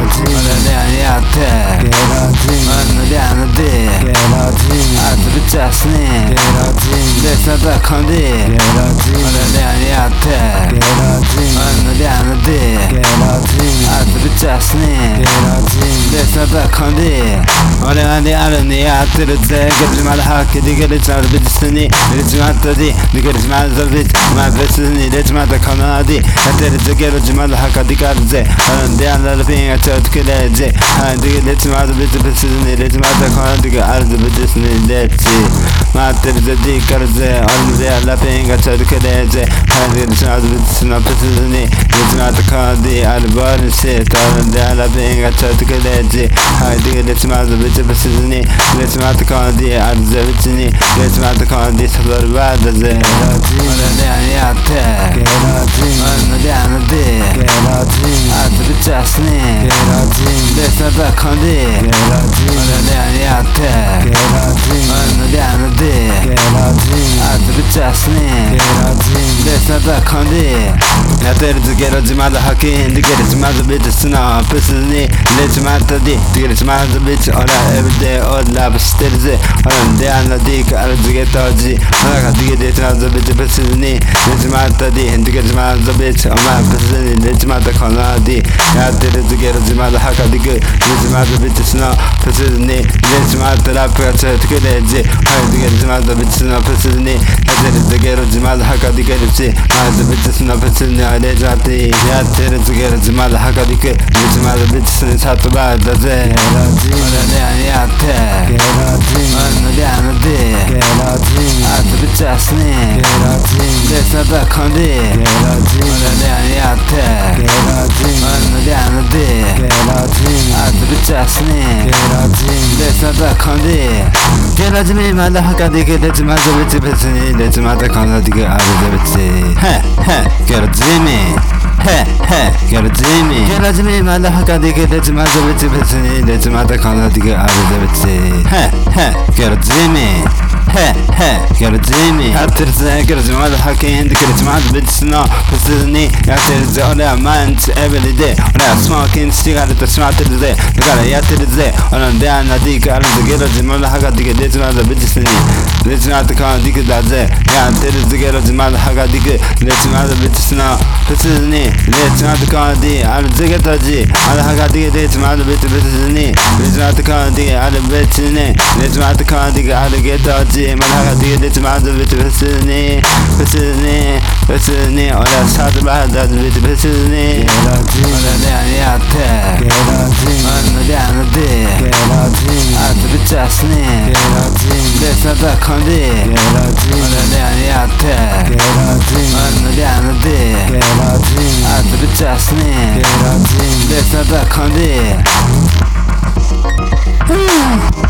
俺はリアルにやってるぜゲルジマルハッキー逃げれちまうビジに入れちまったり逃げれちまうぞビジお前別に入れちまったこのアディやってるぜゲルジマルハッキー逃げるぜであんなルピンがちょっとくれぜ逃げれちまうぞビジ別に入れちまったこのアディがあるぞビジに入れち待ってるぜディカルぜ俺のであんなルピンがちょっとくれぜ逃げれちまうぞビジの別に入れちまったこのアディあるボールシート俺のであんなルピンがちょっとくれぜ逃げれちまうぞビジ別に入れちまったこのアディあるぜビジに入れちまったこのアディサボるワードぜ俺でやって俺のであのであとビジャスにでサバコンディ俺でやって俺のであのであとビジャスにでサバコンディやってるぜゲロジマルハキンでゲロジマルビジスのプスに入れちまったディでゲロジマルビジ俺はエブデイオーラブしてるぜ俺のであのディーからズゲ当時俺がディゲディトランズビジプスに入れちまったディでゲロジマルビジお前プスに入れちまったこのディやってるぜゲロジマルハカディグ入れちまったビジスのプスに入れちまったラップがちょっとくれじはいでゲロジマルビジスのプスにやってるぜゲロジマルハカディグルチまずビジスのプスに入れちまってやってるぜゲロジマルハカディグ入れちまったビジスにサトバーだぜ俺でやって俺のであのであとビジャスにでサバコンディ俺でやって俺のであのであとビジャスにでサバコンディゲラジミまだはかでけでちまずビチビチにでちまたこのディグあるぜビチヘヘゲラジミヘヘゲラジミゲラジミまだはかでけでちまずビチビチにでちまたこのディグあるぜビチヘヘゲラジミヘヘゲラジミやってるぜゲラジまだハキンでゲラジまだビチの普通にやってるぜ俺は毎日エブリデイ俺はスモーキンシガレットしまってるぜだからやってるぜ俺の出会いなディークあるぜゲラジまだハカディケでちまだビチスにでちまったこのディクだぜやってるぜゲラジまだハカディクでちまだビチスの普通にでちまったこのディあるぜゲタジまだハカディケでちまだビチビチにでちまったこのディあるビチにでちまったこのディクあるゲタジまだハカディケでちまだビチビチに普通に俺はサードバーだビチビチに俺でやって俺のであのであとビジャスにでサバコンディ俺でやって俺のであのであとビジャスにでサバコンディ